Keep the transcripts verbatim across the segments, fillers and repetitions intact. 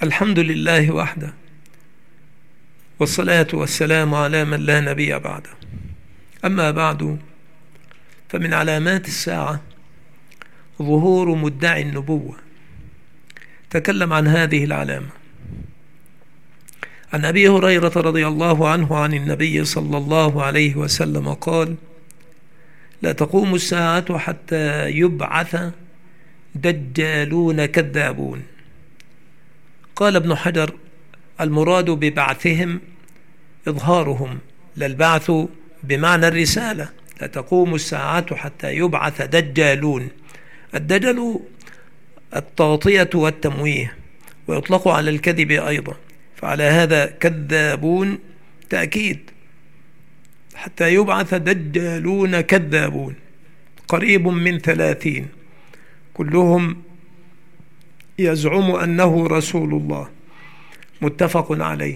الحمد لله وحده، والصلاة والسلام على من لا نبي بعده. أما بعد، فمن علامات الساعة ظهور مدعي النبوة. تكلم عن هذه العلامة عن أبي هريرة رضي الله عنه عن النبي صلى الله عليه وسلم قال: لا تقوم الساعة حتى يبعث دجالون كذابون. قال ابن حجر: المراد ببعثهم إظهارهم، لا البعث بمعنى الرسالة. لا تقوم الساعة حتى يبعث دجالون. الدجل التغطية والتمويه، ويطلق على الكذب أيضا، فعلى هذا كذابون تأكيد. حتى يبعث دجالون كذابون، قريب من ثلاثين، كلهم يزعم أنه رسول الله، متفق عليه.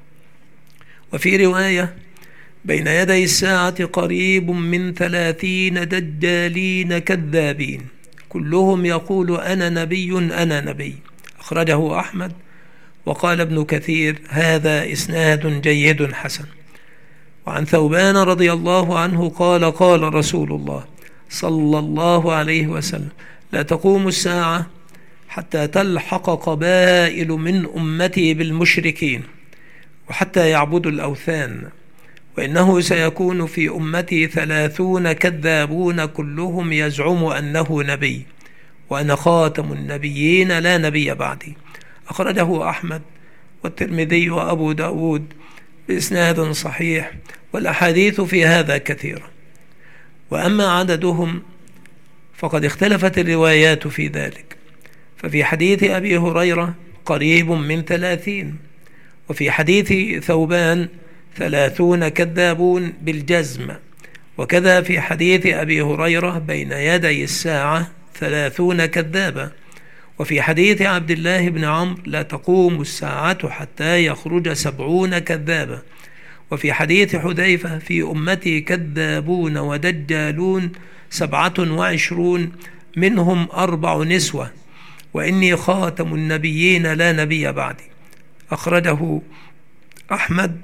وفي رواية: بين يدي الساعة قريب من ثلاثين دجالين كذابين، كلهم يقول أنا نبي أنا نبي. أخرجه أحمد. وقال ابن كثير: هذا إسناد جيد حسن. وعن ثوبان رضي الله عنه قال: قال رسول الله صلى الله عليه وسلم: لا تقوم الساعة حتى تلحق قبائل من أمتي بالمشركين، وحتى يعبدوا الأوثان، وإنه سيكون في أمتي ثلاثون كذابون كلهم يزعم أنه نبي، وأنا خاتم النبيين لا نبي بعدي. أخرجه أحمد والترمذي وأبو داود بإسناد صحيح، والأحاديث في هذا كثيرة. وأما عددهم فقد اختلفت الروايات في ذلك، ففي حديث أبي هريرة قريب من ثلاثين، وفي حديث ثوبان ثلاثون كذابون بالجزم، وكذا في حديث أبي هريرة بين يدي الساعة ثلاثون كذابا، وفي حديث عبد الله بن عمرو لا تقوم الساعة حتى يخرج سبعون كذابا، وفي حديث حذيفة في أمتي كذابون ودجالون سبعة وعشرون منهم أربع نسوة، وإني خاتم النبيين لا نبي بعدي. أخرجه أحمد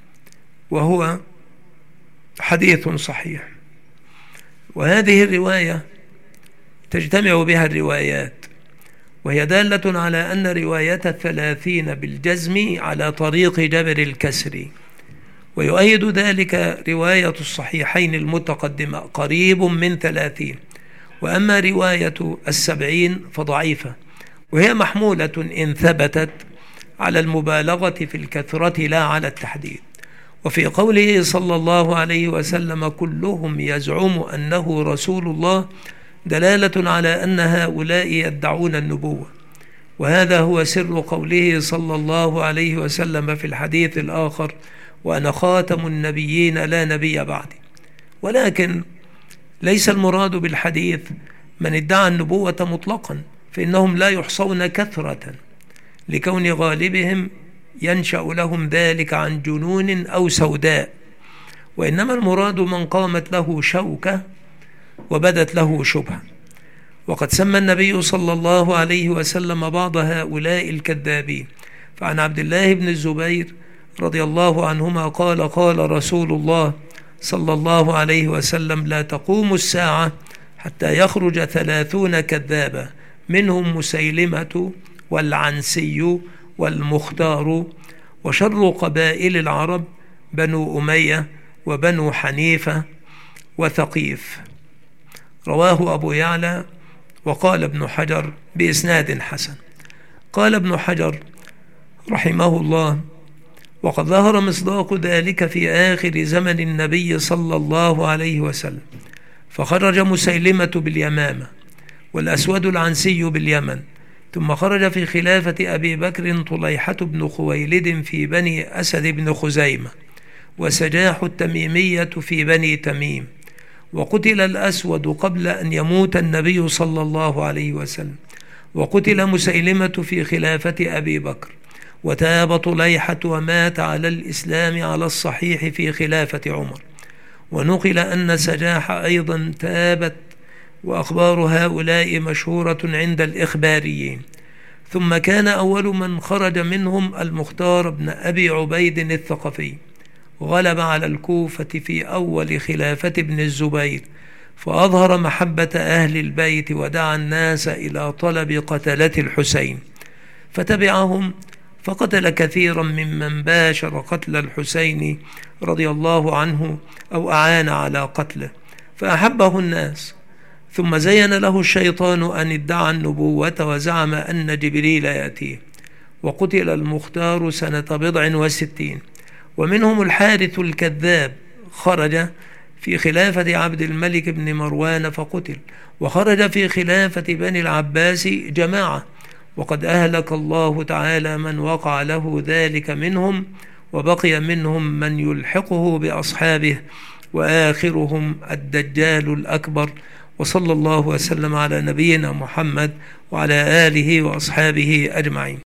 وهو حديث صحيح. وهذه الرواية تجتمع بها الروايات، وهي دالة على أن رواية الثلاثين بالجزم على طريق جبر الكسر، ويؤيد ذلك رواية الصحيحين المتقدمة قريب من ثلاثين. وأما رواية السبعين فضعيفة، وهي محمولة إن ثبتت على المبالغة في الكثرة لا على التحديد. وفي قوله صلى الله عليه وسلم كلهم يزعم أنه رسول الله دلالة على أن هؤلاء يدعون النبوة، وهذا هو سر قوله صلى الله عليه وسلم في الحديث الآخر: وأنا خاتم النبيين لا نبي بعدي. ولكن ليس المراد بالحديث من ادعى النبوة مطلقا، فإنهم لا يحصون كثرة لكون غالبهم ينشأ لهم ذلك عن جنون أو سوداء، وإنما المراد من قامت له شوكة وبدت له شبهة. وقد سمى النبي صلى الله عليه وسلم بعض هؤلاء الكذابين، فعن عبد الله بن الزبير رضي الله عنهما قال: قال رسول الله صلى الله عليه وسلم: لا تقوم الساعة حتى يخرج ثلاثون كذابا، منهم مسيلمة والعنسي والمختار، وشر قبائل العرب بنو أمية وبنو حنيفة وثقيف. رواه أبو يعلى. وقال ابن حجر بإسناد حسن. قال ابن حجر رحمه الله: وقد ظهر مصداق ذلك في آخر زمن النبي صلى الله عليه وسلم، فخرج مسيلمة باليمامة، والأسود العنسي باليمن، ثم خرج في خلافة أبي بكر طليحة بن خويلد في بني أسد بن خزيمة، وسجاح التميمية في بني تميم، وقتل الأسود قبل أن يموت النبي صلى الله عليه وسلم، وقتل مسيلمة في خلافة أبي بكر، وتاب طليحة ومات على الإسلام على الصحيح في خلافة عمر. ونقل أن سجاح أيضا تابت، وأخبار هؤلاء مشهورة عند الإخباريين. ثم كان أول من خرج منهم المختار بن أبي عبيد الثقفي، غلب على الكوفة في أول خلافة ابن الزبير، فأظهر محبة أهل البيت ودعا الناس إلى طلب قتلة الحسين، فتبعهم فقتل كثيرا ممن باشر قتل الحسين رضي الله عنه أو أعان على قتله، فأحبه الناس. ثم زين له الشيطان أن ادعى النبوة وزعم أن جبريل يأتيه، وقتل المختار سنة بضع وستين. ومنهم الحارث الكذاب، خرج في خلافة عبد الملك بن مروان فقتل، وخرج في خلافة بني العباس جماعة، وقد أهلك الله تعالى من وقع له ذلك منهم، وبقي منهم من يلحقه بأصحابه، وآخرهم الدجال الأكبر. وصلى الله وسلم على نبينا محمد وعلى آله وأصحابه أجمعين.